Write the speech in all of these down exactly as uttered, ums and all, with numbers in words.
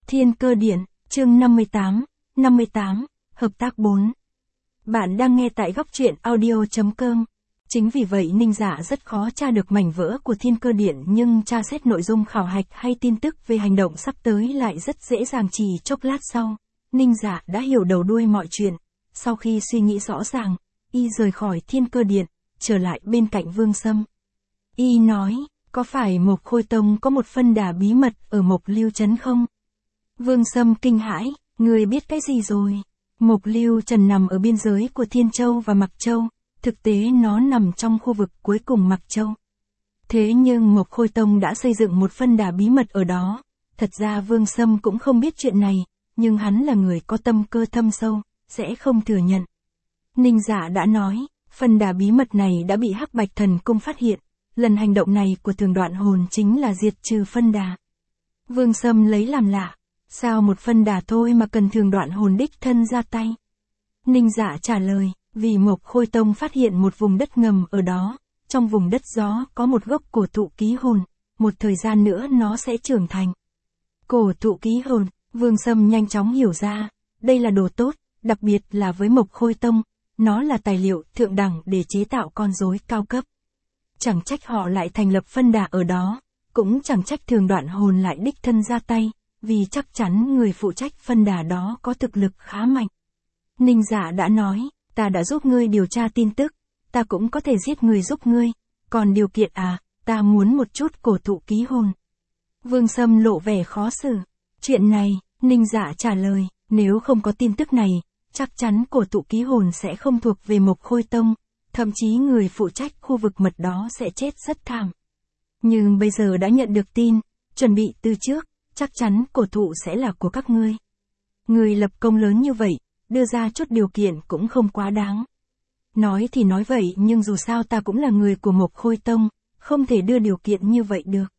Thiên Cơ Điện, chương năm mươi tám, năm mươi tám, hợp tác bốn. Bạn đang nghe tại góc truyện audio.com. Chính vì vậy Ninh Dạ rất khó tra được mảnh vỡ của Thiên Cơ Điện, nhưng tra xét nội dung khảo hạch hay tin tức về hành động sắp tới lại rất dễ dàng. Chỉ chốc lát sau, Ninh Dạ đã hiểu đầu đuôi mọi chuyện. Sau khi suy nghĩ rõ ràng, y rời khỏi Thiên Cơ Điện, trở lại bên cạnh Vương Sâm. Y nói, có phải Mộc Khôi Tông có một phân đà bí mật ở Mộc Lưu Trấn không? Vương Sâm kinh hãi, người biết cái gì rồi? Mộc Lưu Trần nằm ở biên giới của Thiên Châu và Mạc Châu, thực tế nó nằm trong khu vực cuối cùng Mạc Châu. Thế nhưng Mộc Khôi Tông đã xây dựng một phân đà bí mật ở đó. Thật ra Vương Sâm cũng không biết chuyện này, nhưng hắn là người có tâm cơ thâm sâu, sẽ không thừa nhận. Ninh Dạ đã nói, phân đà bí mật này đã bị Hắc Bạch Thần Cung phát hiện, lần hành động này của Thường Đoạn Hồn chính là diệt trừ phân đà. Vương Sâm lấy làm lạ, sao một phân đà thôi mà cần Thường Đoạn Hồn đích thân ra tay? Ninh Dạ trả lời, vì Mộc Khôi Tông phát hiện một vùng đất ngầm ở đó, trong vùng đất gió có một gốc cổ thụ ký hồn, một thời gian nữa nó sẽ trưởng thành. Cổ thụ ký hồn, Vương Sâm nhanh chóng hiểu ra, đây là đồ tốt, đặc biệt là với Mộc Khôi Tông, nó là tài liệu thượng đẳng để chế tạo con rối cao cấp. Chẳng trách họ lại thành lập phân đà ở đó, cũng chẳng trách Thường Đoạn Hồn lại đích thân ra tay, vì chắc chắn người phụ trách phân đà đó có thực lực khá mạnh. Ninh Dạ đã nói, ta đã giúp ngươi điều tra tin tức, ta cũng có thể giết người giúp ngươi, còn điều kiện à, ta muốn một chút cổ thụ ký hồn. Vương Sâm lộ vẻ khó xử. Chuyện này, Ninh Dạ trả lời, nếu không có tin tức này, chắc chắn cổ thụ ký hồn sẽ không thuộc về Mộc Khôi Tông, thậm chí người phụ trách khu vực mật đó sẽ chết rất thảm. Nhưng bây giờ đã nhận được tin, chuẩn bị từ trước, chắc chắn cổ thụ sẽ là của các ngươi. Ngươi lập công lớn như vậy, đưa ra chút điều kiện cũng không quá đáng. Nói thì nói vậy nhưng dù sao ta cũng là người của Mộc Khôi Tông, không thể đưa điều kiện như vậy được.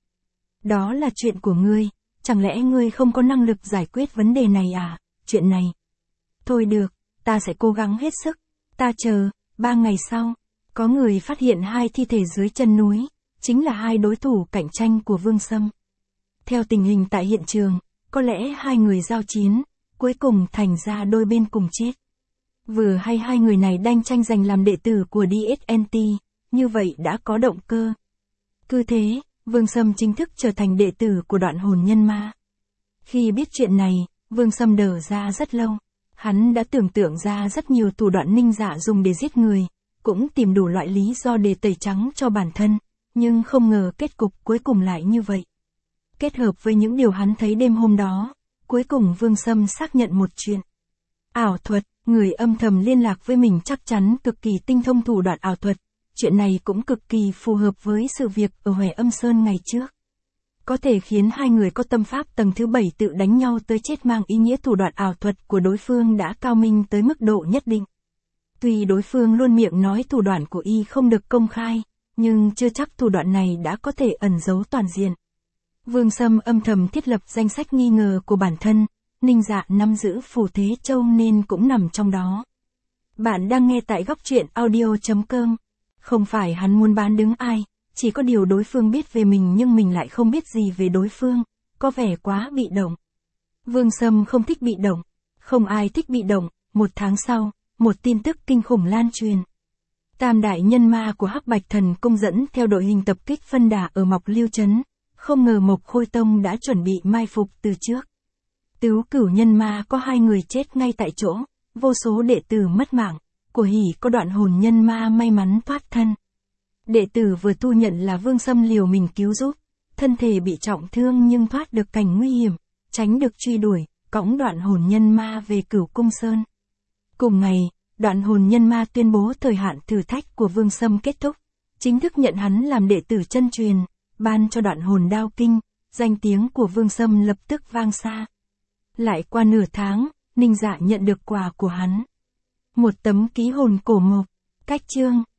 Đó là chuyện của ngươi, chẳng lẽ ngươi không có năng lực giải quyết vấn đề này à, chuyện này. Thôi được, ta sẽ cố gắng hết sức, ta chờ. Ba ngày sau, có người phát hiện hai thi thể dưới chân núi, chính là hai đối thủ cạnh tranh của Vương Sâm. Theo tình hình tại hiện trường, có lẽ hai người giao chiến, cuối cùng thành ra đôi bên cùng chết. Vừa hay hai người này đang tranh giành làm đệ tử của đê ét en tê, như vậy đã có động cơ. Cứ thế, Vương Sâm chính thức trở thành đệ tử của Đoạn Hồn Nhân Ma. Khi biết chuyện này, Vương Sâm đờ ra rất lâu. Hắn đã tưởng tượng ra rất nhiều thủ đoạn Ninh Dạ dùng để giết người, cũng tìm đủ loại lý do để tẩy trắng cho bản thân, nhưng không ngờ kết cục cuối cùng lại như vậy. Kết hợp với những điều hắn thấy đêm hôm đó, cuối cùng Vương Sâm xác nhận một chuyện. Ảo thuật, người âm thầm liên lạc với mình chắc chắn cực kỳ tinh thông thủ đoạn ảo thuật, chuyện này cũng cực kỳ phù hợp với sự việc ở Hỏa Âm Sơn ngày trước. Có thể khiến hai người có tâm pháp tầng thứ bảy tự đánh nhau tới chết, mang ý nghĩa thủ đoạn ảo thuật của đối phương đã cao minh tới mức độ nhất định. Tuy đối phương luôn miệng nói thủ đoạn của y không được công khai, nhưng chưa chắc thủ đoạn này đã có thể ẩn giấu toàn diện. Vương Sâm âm thầm thiết lập danh sách nghi ngờ của bản thân, Ninh Dạ nắm giữ Phù Thế Châu nên cũng nằm trong đó. Bạn đang nghe tại góc truyện audio.com. Không phải hắn muốn bán đứng ai, chỉ có điều đối phương biết về mình nhưng mình lại không biết gì về đối phương, có vẻ quá bị động. Vương Sâm không thích bị động, không ai thích bị động. Một tháng sau, một tin tức kinh khủng lan truyền. Tam đại nhân ma của Hắc Bạch Thần Cung dẫn theo đội hình tập kích phân đà ở Mộc Lưu Trấn, không ngờ Mộc Khôi Tông đã chuẩn bị mai phục từ trước. Tứ cửu nhân ma có hai người chết ngay tại chỗ, vô số đệ tử mất mạng, của hỉ có Đoạn Hồn nhân ma may mắn thoát thân. Đệ tử vừa thu nhận là Vương Sâm liều mình cứu giúp, thân thể bị trọng thương nhưng thoát được cảnh nguy hiểm, tránh được truy đuổi, cõng Đoạn Hồn nhân ma về Cửu Cung Sơn. Cùng ngày, Đoạn Hồn nhân ma tuyên bố thời hạn thử thách của Vương Sâm kết thúc, chính thức nhận hắn làm đệ tử chân truyền, ban cho Đoạn Hồn đao kinh, danh tiếng của Vương Sâm lập tức vang xa. Lại qua nửa tháng, Ninh Dạ nhận được quà của hắn. Một tấm ký hồn cổ mộc, cách chương.